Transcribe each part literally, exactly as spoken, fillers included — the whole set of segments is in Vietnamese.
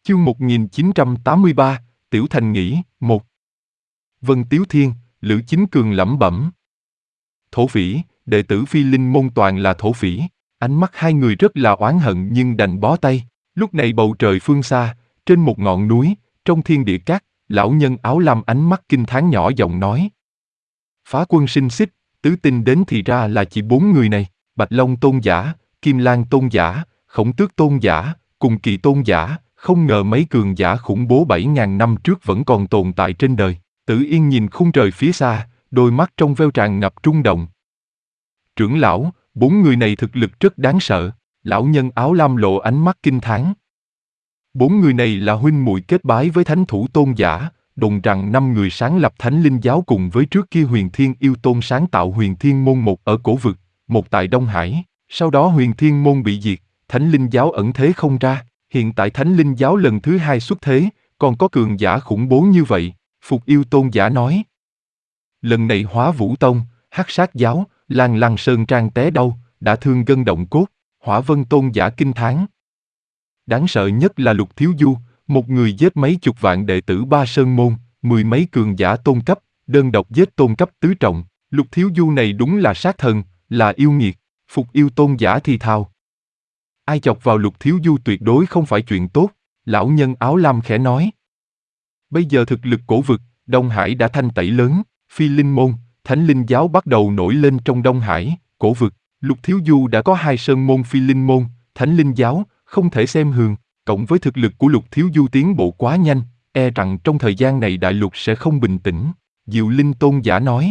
Chương một nghìn chín trăm tám mươi ba, Tiểu Thành nghỉ, một. Vân Tiếu Thiên, Lữ Chính Cường lẩm bẩm. Thổ phỉ, đệ tử Phi Linh môn toàn là thổ phỉ. Ánh mắt hai người rất là oán hận nhưng đành bó tay. Lúc này bầu trời phương xa, trên một ngọn núi, trong thiên địa cát, lão nhân áo lam ánh mắt kinh thán nhỏ giọng nói. Phá quân sinh xích, tứ tinh đến thì ra là chỉ bốn người này, Bạch Long tôn giả, Kim Lan tôn giả, Khổng Tước tôn giả, cùng Kỳ tôn giả, không ngờ mấy cường giả khủng bố bảy ngàn năm trước vẫn còn tồn tại trên đời. Tử Yên nhìn khung trời phía xa, đôi mắt trong veo tràn ngập trung động. Trưởng lão, bốn người này thực lực rất đáng sợ, lão nhân áo lam lộ ánh mắt kinh thán. Bốn người này là huynh muội kết bái với thánh thủ tôn giả, đồn rằng năm người sáng lập Thánh Linh Giáo cùng với trước kia Huyền Thiên Yêu Tôn sáng tạo Huyền Thiên Môn, một ở Cổ Vực, một tại Đông Hải. Sau đó Huyền Thiên Môn bị diệt, Thánh Linh Giáo ẩn thế không ra. Hiện tại Thánh Linh Giáo lần thứ hai xuất thế, còn có cường giả khủng bố như vậy, Phục Yêu Tôn giả nói. Lần này Hóa Vũ Tông, Hắc Sát Giáo, Lan Lăng Sơn Trang té đau, đã thương gân động cốt, Hỏa Vân Tôn giả kinh thán. Đáng sợ nhất là Lục Thiếu Du, một người giết mấy chục vạn đệ tử Ba Sơn Môn, mười mấy cường giả tôn cấp, đơn độc giết tôn cấp tứ trọng. Lục Thiếu Du này đúng là sát thần, là yêu nghiệt. Phục Yêu Tôn giả thì thào. Ai chọc vào Lục Thiếu Du tuyệt đối không phải chuyện tốt, lão nhân áo lam khẽ nói. Bây giờ thực lực Cổ Vực, Đông Hải đã thanh tẩy lớn, Phi Linh Môn, Thánh Linh Giáo bắt đầu nổi lên trong Đông Hải, Cổ Vực. Lục Thiếu Du đã có hai sơn môn Phi Linh Môn, Thánh Linh Giáo, không thể xem thường, cộng với thực lực của Lục Thiếu Du tiến bộ quá nhanh, e rằng trong thời gian này đại lục sẽ không bình tĩnh, Diệu Linh Tôn giả nói.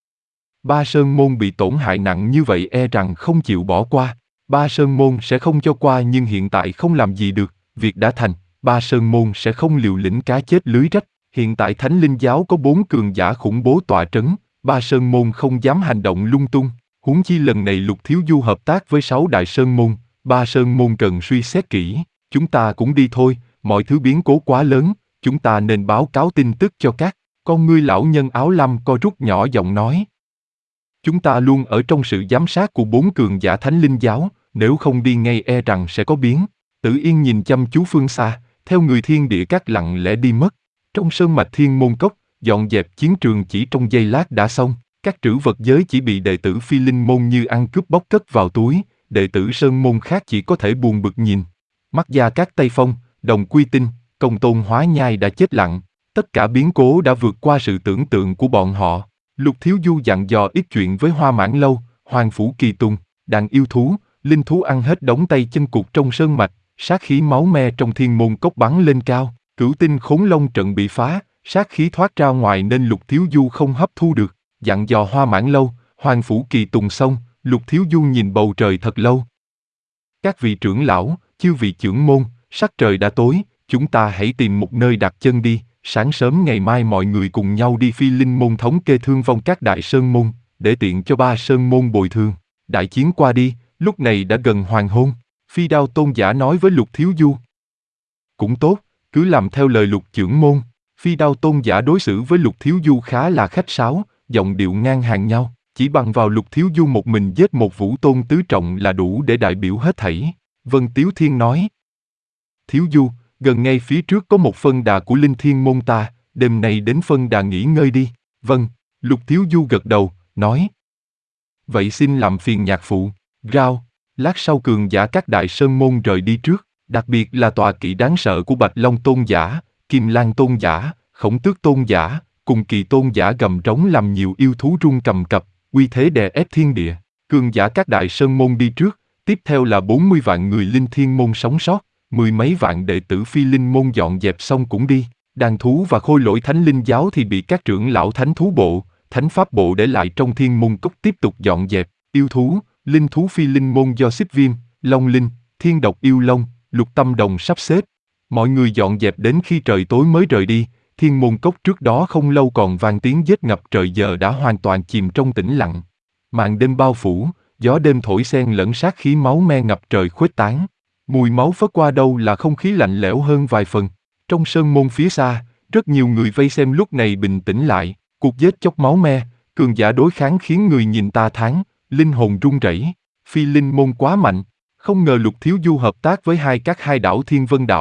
Ba sơn môn bị tổn hại nặng như vậy e rằng không chịu bỏ qua. Ba Sơn Môn sẽ không cho qua nhưng hiện tại không làm gì được, việc đã thành, Ba Sơn Môn sẽ không liều lĩnh cá chết lưới rách. Hiện tại Thánh Linh Giáo có bốn cường giả khủng bố tọa trấn, Ba Sơn Môn không dám hành động lung tung. Huống chi lần này Lục Thiếu Du hợp tác với sáu Đại Sơn Môn, Ba Sơn Môn cần suy xét kỹ. Chúng ta cũng đi thôi, mọi thứ biến cố quá lớn, chúng ta nên báo cáo tin tức cho các. Con ngươi lão nhân áo lam co rút nhỏ giọng nói. Chúng ta luôn ở trong sự giám sát của bốn cường giả Thánh Linh Giáo, nếu không đi ngay e rằng sẽ có biến. Tử Yên nhìn chăm chú phương xa, theo người thiên địa các lặng lẽ đi mất. Trong sơn mạch Thiên Môn Cốc, dọn dẹp chiến trường chỉ trong giây lát đã xong. Các trữ vật giới chỉ bị đệ tử Phi Linh Môn như ăn cướp bóc cất vào túi, đệ tử Sơn Môn khác chỉ có thể buồn bực nhìn. Mắt Gia Cát Tây Phong, Đồng Quy Tinh, Công Tôn Hóa Nhai đã chết lặng. Tất cả biến cố đã vượt qua sự tưởng tượng của bọn họ. Lục Thiếu Du dặn dò ít chuyện với Hoa Mãn Lâu, Hoàng Phủ Kỳ Tùng, đàn yêu thú, linh thú ăn hết đống tay chân cụt trong sơn mạch, sát khí máu me trong Thiên Môn Cốc bắn lên cao, Cửu Tinh Khốn Long trận bị phá, sát khí thoát ra ngoài nên Lục Thiếu Du không hấp thu được. Dặn dò Hoa Mãn Lâu, Hoàng Phủ Kỳ Tùng xong, Lục Thiếu Du nhìn bầu trời thật lâu. Các vị trưởng lão, chư vị trưởng môn, sắc trời đã tối, chúng ta hãy tìm một nơi đặt chân đi. Sáng sớm ngày mai mọi người cùng nhau đi Phi Linh Môn thống kê thương vong các Đại Sơn Môn, để tiện cho Ba Sơn Môn bồi thường. Đại chiến qua đi, lúc này đã gần hoàng hôn, Phi Đao Tôn giả nói với Lục Thiếu Du. Cũng tốt, cứ làm theo lời Lục trưởng môn. Phi Đao Tôn giả đối xử với Lục Thiếu Du khá là khách sáo, giọng điệu ngang hàng nhau, chỉ bằng vào Lục Thiếu Du một mình giết một vũ tôn tứ trọng là đủ để đại biểu hết thảy. Vân Tiếu Thiên nói. Thiếu Du, gần ngay phía trước có một phân đà của Linh Thiên Môn ta, đêm nay đến phân đà nghỉ ngơi đi. Vâng, Lục Thiếu Du gật đầu, nói. Vậy xin làm phiền nhạc phụ. Rao, lát sau cường giả các Đại Sơn Môn rời đi trước, đặc biệt là tọa kỵ đáng sợ của Bạch Long Tôn giả, Kim Lan Tôn giả, Khổng Tước Tôn giả, cùng Kỳ Tôn giả gầm trống làm nhiều yêu thú run cầm cập, uy thế đè ép thiên địa. Cường giả các Đại Sơn Môn đi trước, tiếp theo là bốn mươi vạn người Linh Thiên Môn sống sót. Mười mấy vạn đệ tử Phi Linh Môn dọn dẹp xong cũng đi. Đàn thú và khôi lỗi Thánh Linh Giáo thì bị các trưởng lão Thánh Thú Bộ, Thánh Pháp Bộ để lại trong Thiên Môn Cốc tiếp tục dọn dẹp. Yêu thú, linh thú Phi Linh Môn do Xích Viêm, Long Linh, Thiên Độc Yêu Long, Lục Tâm Đồng sắp xếp. Mọi người dọn dẹp đến khi trời tối mới rời đi. Thiên Môn Cốc trước đó không lâu còn vang tiếng giết ngập trời giờ đã hoàn toàn chìm trong tĩnh lặng. Màn đêm bao phủ, gió đêm thổi xen lẫn sát khí máu me ngập trời khuếch tán. Mùi máu phất qua đâu là không khí lạnh lẽo hơn vài phần. Trong sơn môn phía xa, rất nhiều người vây xem lúc này bình tĩnh lại. Cuộc giết chóc máu me, cường giả đối kháng khiến người nhìn ta thán, linh hồn run rẩy. Phi Linh Môn quá mạnh, không ngờ Lục Thiếu Du hợp tác với hai các hai đảo Thiên Vân đảo,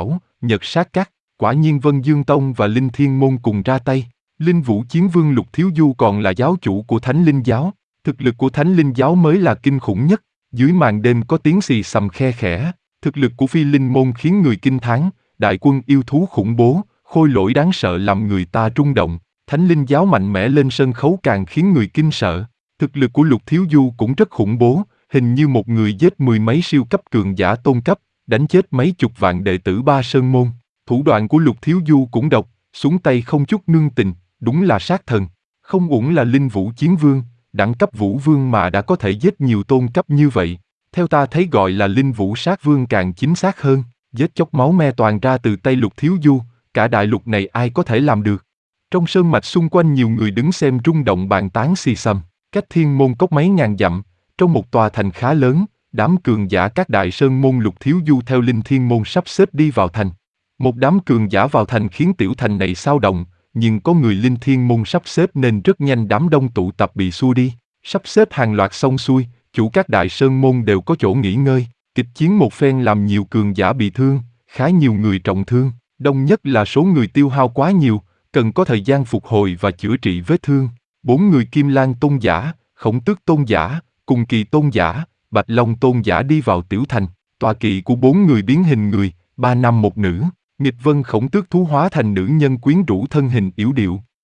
Nhật sát các, quả nhiên Vân Dương Tông và Linh Thiên Môn cùng ra tay. Linh Vũ Chiến Vương Lục Thiếu Du còn là giáo chủ của Thánh Linh Giáo. Thực lực của Thánh Linh Giáo mới là kinh khủng nhất. Dưới màn đêm có tiếng xì xầm khe khẽ. Thực lực của Phi Linh Môn khiến người kinh thán. Đại quân yêu thú khủng bố, khôi lỗi đáng sợ làm người ta rung động. Thánh Linh Giáo mạnh mẽ lên sân khấu càng khiến người kinh sợ. Thực lực của Lục Thiếu Du cũng rất khủng bố, hình như một người giết mười mấy siêu cấp cường giả tôn cấp, đánh chết mấy chục vạn đệ tử Ba Sơn Môn. Thủ đoạn của Lục Thiếu Du cũng độc, xuống tay không chút nương tình, đúng là sát thần. Không uổng là Linh Vũ Chiến Vương, đẳng cấp Vũ Vương mà đã có thể giết nhiều tôn cấp như vậy. Theo ta thấy gọi là Linh Vũ Sát Vương càng chính xác hơn, giết chóc máu me toàn ra từ tay Lục Thiếu Du, cả đại lục này ai có thể làm được. Trong sơn mạch xung quanh nhiều người đứng xem rung động bàn tán xì xầm, cách Thiên Môn Cốc mấy ngàn dặm, trong một tòa thành khá lớn, đám cường giả các đại sơn môn Lục Thiếu Du theo Linh Thiên Môn sắp xếp đi vào thành. Một đám cường giả vào thành khiến tiểu thành này xao động, nhưng có người Linh Thiên Môn sắp xếp nên rất nhanh đám đông tụ tập bị xua đi. Sắp xếp hàng loạt xong xuôi, chủ các đại sơn môn đều có chỗ nghỉ ngơi. Kịch chiến một phen làm nhiều cường giả bị thương, khá nhiều người trọng thương, đông nhất là số người tiêu hao quá nhiều, cần có thời gian phục hồi và chữa trị vết thương. Bốn người Kim Lan Tôn giả, Khổng Tước Tôn giả, Cùng Kỳ Tôn giả, Bạch Long Tôn giả đi vào tiểu thành. Tọa kỵ của bốn người biến hình người, ba nam một nữ. Nghịch Vân Khổng Tước thú hóa thành nữ nhân quyến rũ thân hình yểu điệu,